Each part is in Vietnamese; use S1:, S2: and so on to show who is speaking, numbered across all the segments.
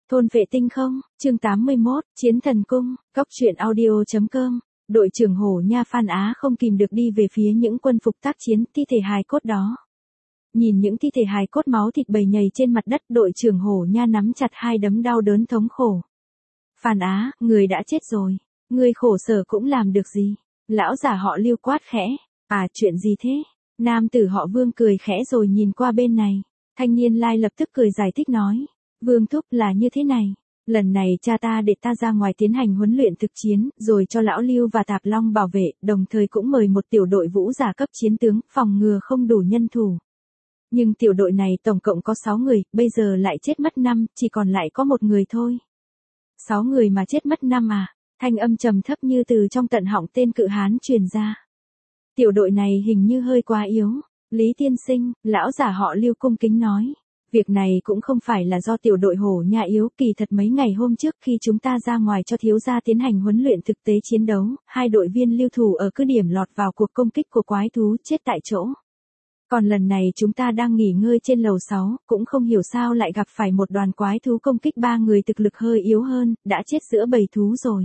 S1: Thôn vệ tinh không, chương 81, Chiến thần cung, Cóc truyện audio.com. Đội trưởng Hổ Nha Phan Á không kìm được đi về phía những quân phục tác chiến, thi thể hài cốt đó. Nhìn những thi thể hài cốt máu thịt bầy nhầy trên mặt đất, đội trưởng Hổ Nha nắm chặt hai đấm đau đớn thống khổ. Phan Á, người đã chết rồi. Người khổ sở cũng làm được gì? Lão giả họ Lưu quát khẽ. À, chuyện gì thế? Nam tử họ Vương cười khẽ rồi nhìn qua bên này. Thanh niên lai lập tức cười giải thích nói. Vương thúc là như thế này. Lần này cha ta để ta ra ngoài tiến hành huấn luyện thực chiến, rồi cho lão Lưu và Tạp Long bảo vệ, đồng thời cũng mời một tiểu đội vũ giả cấp chiến tướng, phòng ngừa không đủ nhân thủ. Nhưng tiểu đội này tổng cộng có 6 người, bây giờ lại chết mất 5, chỉ còn lại có một người thôi. 6 người mà chết mất 5 à? Thanh âm trầm thấp như từ trong tận họng tên cự hán truyền ra. Tiểu đội này hình như hơi quá yếu. Lý tiên sinh, lão giả họ Lưu cung kính nói. Việc này cũng không phải là do tiểu đội Hổ Nha yếu, kỳ thật mấy ngày hôm trước khi chúng ta ra ngoài cho thiếu gia tiến hành huấn luyện thực tế chiến đấu, hai đội viên lưu thủ ở cứ điểm lọt vào cuộc công kích của quái thú, chết tại chỗ. Còn lần này chúng ta đang nghỉ ngơi trên lầu 6, cũng không hiểu sao lại gặp phải một đoàn quái thú công kích 3 người thực lực hơi yếu hơn, đã chết giữa bầy thú rồi.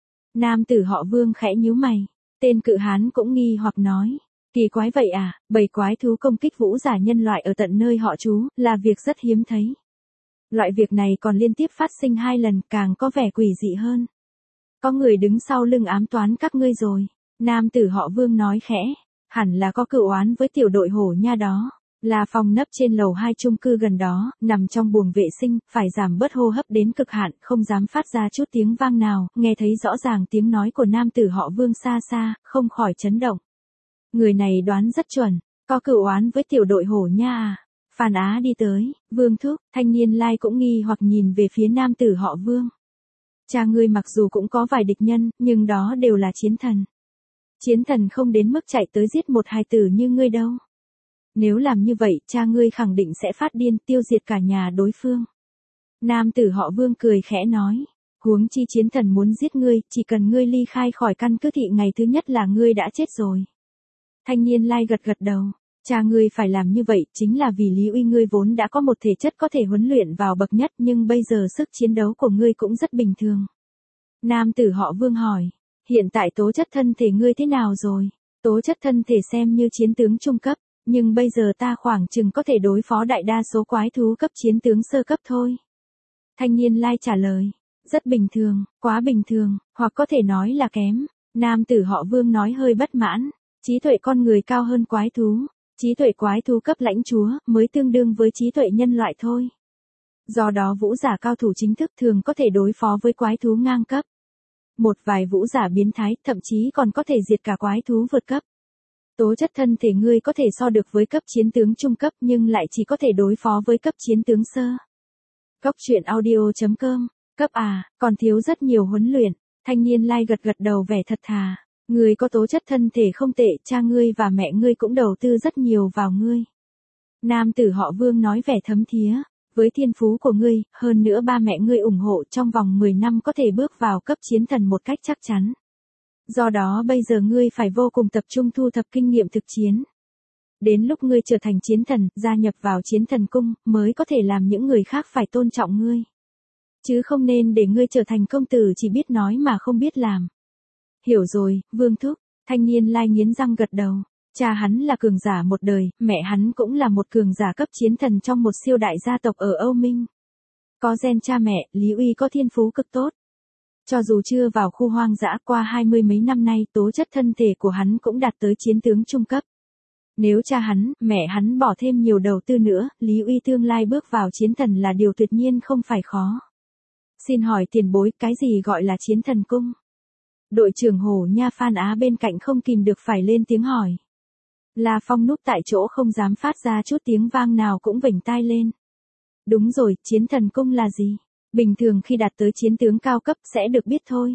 S1: Nam tử họ Vương khẽ nhíu mày, tên cự hán cũng nghi hoặc nói. Kỳ quái vậy à, bầy quái thú công kích vũ giả nhân loại ở tận nơi họ trú, là việc rất hiếm thấy. Loại việc này còn liên tiếp phát sinh 2 lần, càng có vẻ quỷ dị hơn. Có người đứng sau lưng ám toán các ngươi rồi. Nam tử họ Vương nói khẽ, hẳn là có cựu oán với tiểu đội Hổ Nha đó. Là phòng nấp trên lầu 2 chung cư gần đó, nằm trong buồng vệ sinh, phải giảm bớt hô hấp đến cực hạn, không dám phát ra chút tiếng vang nào, nghe thấy rõ ràng tiếng nói của nam tử họ Vương xa xa, không khỏi chấn động. Người này đoán rất chuẩn, có cựu oán với tiểu đội Hổ Nha à? Phan Á đi tới, Vương thúc, thanh niên lai cũng nghi hoặc nhìn về phía nam tử họ Vương. Cha ngươi mặc dù cũng có vài địch nhân, nhưng đó đều là chiến thần. Chiến thần không đến mức chạy tới giết một hài tử như ngươi đâu. Nếu làm như vậy, cha ngươi khẳng định sẽ phát điên, tiêu diệt cả nhà đối phương. Nam tử họ Vương cười khẽ nói. Huống chi chiến thần muốn giết ngươi, chỉ cần ngươi ly khai khỏi căn cứ thị ngày thứ nhất là ngươi đã chết rồi. Thanh niên lai gật gật đầu. Cha ngươi phải làm như vậy chính là vì Lý Uy ngươi vốn đã có một thể chất có thể huấn luyện vào bậc nhất, nhưng bây giờ sức chiến đấu của ngươi cũng rất bình thường. Nam tử họ Vương hỏi. Hiện tại tố chất thân thể ngươi thế nào rồi? Tố chất thân thể xem như chiến tướng trung cấp, nhưng bây giờ ta khoảng chừng có thể đối phó đại đa số quái thú cấp chiến tướng sơ cấp thôi. Thanh niên lai trả lời. Rất bình thường, quá bình thường, hoặc có thể nói là kém. Nam tử họ Vương nói hơi bất mãn. Trí tuệ con người cao hơn quái thú. Trí tuệ quái thú cấp lãnh chúa mới tương đương với trí tuệ nhân loại thôi. Do đó vũ giả cao thủ chính thức thường có thể đối phó với quái thú ngang cấp. Một vài vũ giả biến thái thậm chí còn có thể diệt cả quái thú vượt cấp. Tố chất thân thể ngươi có thể so được với cấp chiến tướng trung cấp nhưng lại chỉ có thể đối phó với cấp chiến tướng sơ. Cóc truyện audio.com, cấp à, còn thiếu rất nhiều huấn luyện. Thanh niên lai gật gật đầu vẻ thật thà. Ngươi có tố chất thân thể không tệ, cha ngươi và mẹ ngươi cũng đầu tư rất nhiều vào ngươi. Nam tử họ Vương nói vẻ thấm thía. Với thiên phú của ngươi, hơn nữa ba mẹ ngươi ủng hộ, trong vòng 10 năm có thể bước vào cấp chiến thần một cách chắc chắn. Do đó bây giờ ngươi phải vô cùng tập trung thu thập kinh nghiệm thực chiến. Đến lúc ngươi trở thành chiến thần, gia nhập vào chiến thần cung, mới có thể làm những người khác phải tôn trọng ngươi. Chứ không nên để ngươi trở thành công tử chỉ biết nói mà không biết làm. Hiểu rồi, Vương thúc, thanh niên lai nghiến răng gật đầu. Cha hắn là cường giả một đời, mẹ hắn cũng là một cường giả cấp chiến thần trong một siêu đại gia tộc ở Âu Minh. Có gen cha mẹ, Lý Uy có thiên phú cực tốt. Cho dù chưa vào khu hoang dã qua 20 mấy năm nay, tố chất thân thể của hắn cũng đạt tới chiến tướng trung cấp. Nếu cha hắn, mẹ hắn bỏ thêm nhiều đầu tư nữa, Lý Uy tương lai bước vào chiến thần là điều tuyệt nhiên không phải khó. Xin hỏi tiền bối, cái gì gọi là chiến thần cung? Đội trưởng Hổ Nha Phan Á bên cạnh không kìm được phải lên tiếng hỏi. La Phong núp tại chỗ không dám phát ra chút tiếng vang nào cũng vểnh tai lên. Đúng rồi, chiến thần cung là gì? Bình thường khi đạt tới chiến tướng cao cấp sẽ được biết thôi.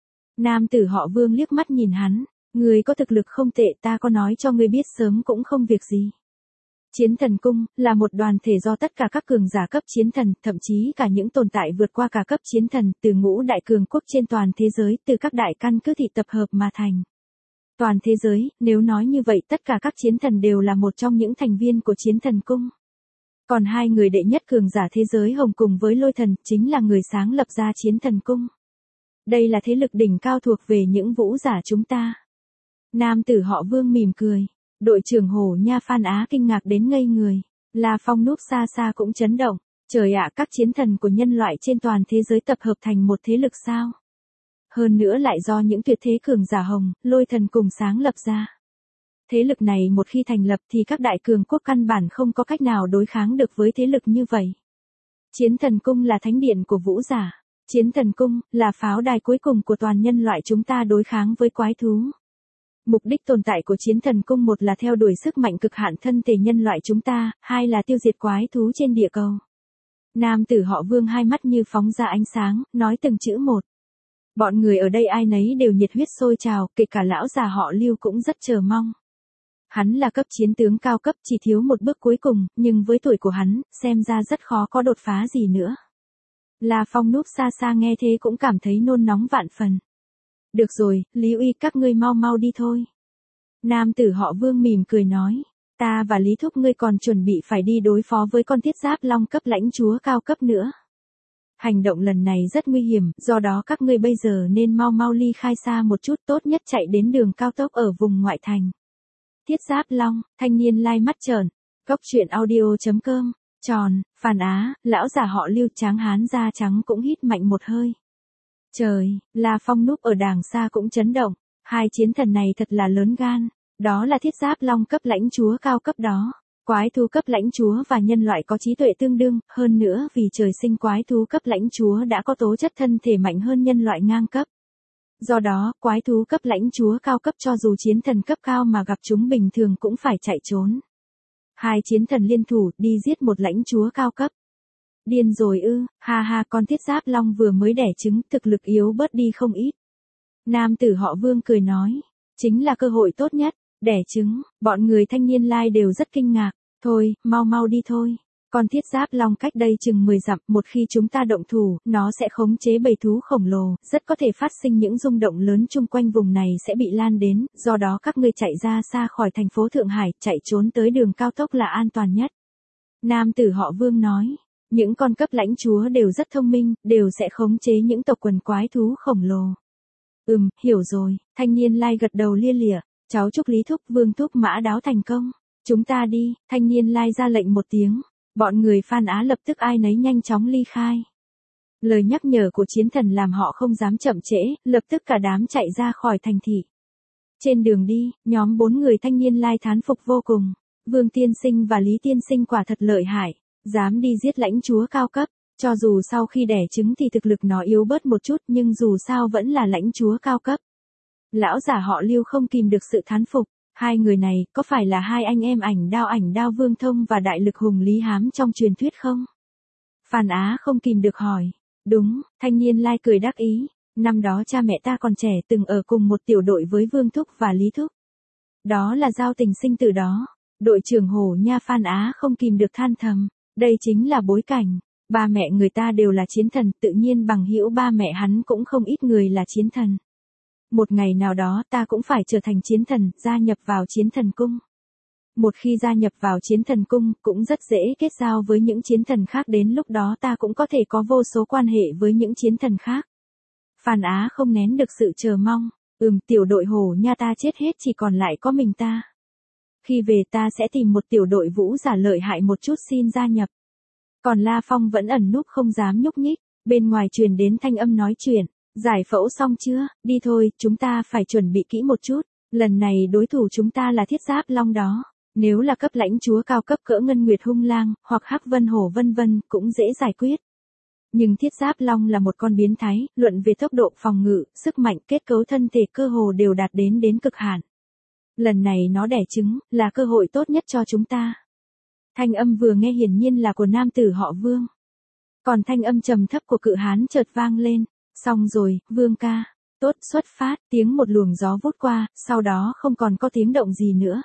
S1: Nam tử họ Vương liếc mắt nhìn hắn. Người có thực lực không tệ, ta có nói cho ngươi biết sớm cũng không việc gì. Chiến thần cung là một đoàn thể do tất cả các cường giả cấp chiến thần, thậm chí cả những tồn tại vượt qua cả cấp chiến thần, từ ngũ đại cường quốc trên toàn thế giới, từ các đại căn cứ thị tập hợp mà thành. Toàn thế giới, nếu nói như vậy tất cả các chiến thần đều là một trong những thành viên của chiến thần cung. Còn hai người đệ nhất cường giả thế giới Hồng cùng với Lôi Thần chính là người sáng lập ra Chiến Thần Cung. Đây là thế lực đỉnh cao thuộc về những vũ giả chúng ta. Nam tử họ Vương mỉm cười. Đội trưởng Hổ Nha Phan Á kinh ngạc đến ngây người. La Phong núp xa xa cũng chấn động. Trời ạ, các chiến thần của nhân loại trên toàn thế giới tập hợp thành một thế lực sao? Hơn nữa lại do những tuyệt thế cường giả Hồng, Lôi Thần cùng sáng lập ra. Thế lực này một khi thành lập thì các đại cường quốc căn bản không có cách nào đối kháng được với thế lực như vậy. Chiến Thần Cung là thánh điện của vũ giả. Chiến Thần Cung là pháo đài cuối cùng của toàn nhân loại chúng ta đối kháng với quái thú. Mục đích tồn tại của Chiến Thần Cung một là theo đuổi sức mạnh cực hạn thân thể nhân loại chúng ta, hai là tiêu diệt quái thú trên địa cầu. Nam tử họ Vương hai mắt như phóng ra ánh sáng, nói từng chữ một. Bọn người ở đây ai nấy đều nhiệt huyết sôi trào, kể cả lão già họ Lưu cũng rất chờ mong. Hắn là cấp chiến tướng cao cấp, chỉ thiếu một bước cuối cùng, nhưng với tuổi của hắn, xem ra rất khó có đột phá gì nữa. La Phong núp xa xa nghe thế cũng cảm thấy nôn nóng vạn phần. Được rồi, Lý Uy các ngươi mau mau đi thôi. Nam tử họ Vương mỉm cười nói. Ta và Lý Thúc ngươi còn chuẩn bị phải đi đối phó với con thiết giáp long cấp lãnh chúa cao cấp nữa. Hành động lần này rất nguy hiểm, do đó các ngươi bây giờ nên mau mau ly khai xa một chút, tốt nhất chạy đến đường cao tốc ở vùng ngoại thành. Thiết giáp long, thanh niên lai mắt trợn. Góc truyện audio.com. Tròn, Phan Á, lão già họ Lưu tráng hán da trắng cũng hít mạnh một hơi. Trời, La Phong núp ở đàng xa cũng chấn động. Hai chiến thần này thật là lớn gan. Đó là thiết giáp long cấp lãnh chúa cao cấp đó. Quái thú cấp lãnh chúa và nhân loại có trí tuệ tương đương, hơn nữa vì trời sinh quái thú cấp lãnh chúa đã có tố chất thân thể mạnh hơn nhân loại ngang cấp. Do đó, quái thú cấp lãnh chúa cao cấp cho dù chiến thần cấp cao mà gặp chúng bình thường cũng phải chạy trốn. Hai chiến thần liên thủ đi giết một lãnh chúa cao cấp. Điên rồi ư, ha ha, con thiết giáp long vừa mới đẻ trứng, thực lực yếu bớt đi không ít. Nam tử họ Vương cười nói, chính là cơ hội tốt nhất, đẻ trứng, bọn người thanh niên lai đều rất kinh ngạc, thôi, mau mau đi thôi. Con thiết giáp long cách đây chừng 10 dặm, một khi chúng ta động thủ, nó sẽ khống chế bầy thú khổng lồ, rất có thể phát sinh những rung động lớn chung quanh vùng này sẽ bị lan đến, do đó các ngươi chạy ra xa khỏi thành phố Thượng Hải, chạy trốn tới đường cao tốc là an toàn nhất. Nam tử họ Vương nói, những con cấp lãnh chúa đều rất thông minh, đều sẽ khống chế những tộc quần quái thú khổng lồ. Hiểu rồi, thanh niên lai gật đầu lia lịa, cháu chúc Lý Thúc Vương Thúc mã đáo thành công. Chúng ta đi, thanh niên lai ra lệnh một tiếng. Bọn người Phan Á lập tức ai nấy nhanh chóng ly khai. Lời nhắc nhở của chiến thần làm họ không dám chậm trễ, lập tức cả đám chạy ra khỏi thành thị. Trên đường đi, nhóm 4 người thanh niên lai thán phục vô cùng. Vương Tiên Sinh và Lý Tiên Sinh quả thật lợi hại, dám đi giết lãnh chúa cao cấp. Cho dù sau khi đẻ trứng thì thực lực nó yếu bớt một chút nhưng dù sao vẫn là lãnh chúa cao cấp. Lão giả họ Lưu không kìm được sự thán phục. Hai người này có phải là hai anh em ảnh đao Vương Thông và đại lực hùng Lý Hám trong truyền thuyết không? Phan Á không kìm được hỏi. Đúng, thanh niên lai cười đắc ý. Năm đó cha mẹ ta còn trẻ từng ở cùng một tiểu đội với Vương Thúc và Lý Thúc. Đó là giao tình sinh tử đó. Đội trưởng Hổ Nha Phan Á không kìm được than thầm. Đây chính là bối cảnh. Ba mẹ người ta đều là chiến thần, tự nhiên bằng hữu ba mẹ hắn cũng không ít người là chiến thần. Một ngày nào đó ta cũng phải trở thành chiến thần, gia nhập vào chiến thần cung. Một khi gia nhập vào chiến thần cung, cũng rất dễ kết giao với những chiến thần khác, đến lúc đó ta cũng có thể có vô số quan hệ với những chiến thần khác. Phan Á không nén được sự chờ mong. Tiểu đội Hổ Nha ta chết hết chỉ còn lại có mình ta. Khi về ta sẽ tìm một tiểu đội vũ giả lợi hại một chút xin gia nhập. Còn La Phong vẫn ẩn núp không dám nhúc nhích, bên ngoài truyền đến thanh âm nói chuyện. Giải phẫu xong chưa, đi thôi, chúng ta phải chuẩn bị kỹ một chút, lần này đối thủ chúng ta là thiết giáp long đó, nếu là cấp lãnh chúa cao cấp cỡ Ngân Nguyệt Hung Lang, hoặc Hắc Vân Hổ vân vân, cũng dễ giải quyết. Nhưng thiết giáp long là một con biến thái, luận về tốc độ phòng ngự, sức mạnh, kết cấu thân thể cơ hồ đều đạt đến cực hạn. Lần này nó đẻ trứng, là cơ hội tốt nhất cho chúng ta. Thanh âm vừa nghe hiển nhiên là của nam tử họ Vương. Còn thanh âm trầm thấp của cự hán chợt vang lên. Xong rồi, Vương ca. Tốt, xuất phát, tiếng một luồng gió vút qua, sau đó không còn có tiếng động gì nữa.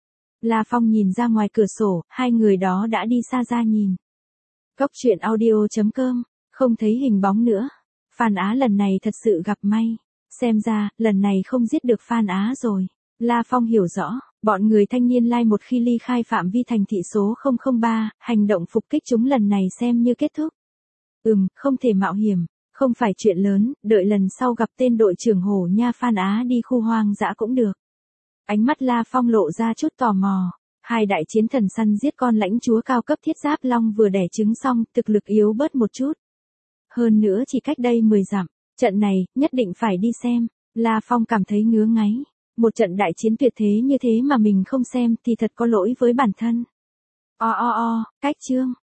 S1: La Phong nhìn ra ngoài cửa sổ, hai người đó đã đi xa ra nhìn. Góc truyện audio.com, không thấy hình bóng nữa. Phan Á lần này thật sự gặp may. Xem ra, lần này không giết được Phan Á rồi. La Phong hiểu rõ. Bọn người thanh niên lai một khi ly khai phạm vi thành thị số 003, hành động phục kích chúng lần này xem như kết thúc. Không thể mạo hiểm, không phải chuyện lớn, đợi lần sau gặp tên đội trưởng Hổ Nha Phan Á đi khu hoang dã cũng được. Ánh mắt La Phong lộ ra chút tò mò. Hai đại chiến thần săn giết con lãnh chúa cao cấp thiết giáp long vừa đẻ trứng xong, thực lực yếu bớt một chút. Hơn nữa chỉ cách đây 10 dặm, trận này, nhất định phải đi xem. La Phong cảm thấy ngứa ngáy. Một trận đại chiến tuyệt thế như thế mà mình không xem thì thật có lỗi với bản thân. Cách chương.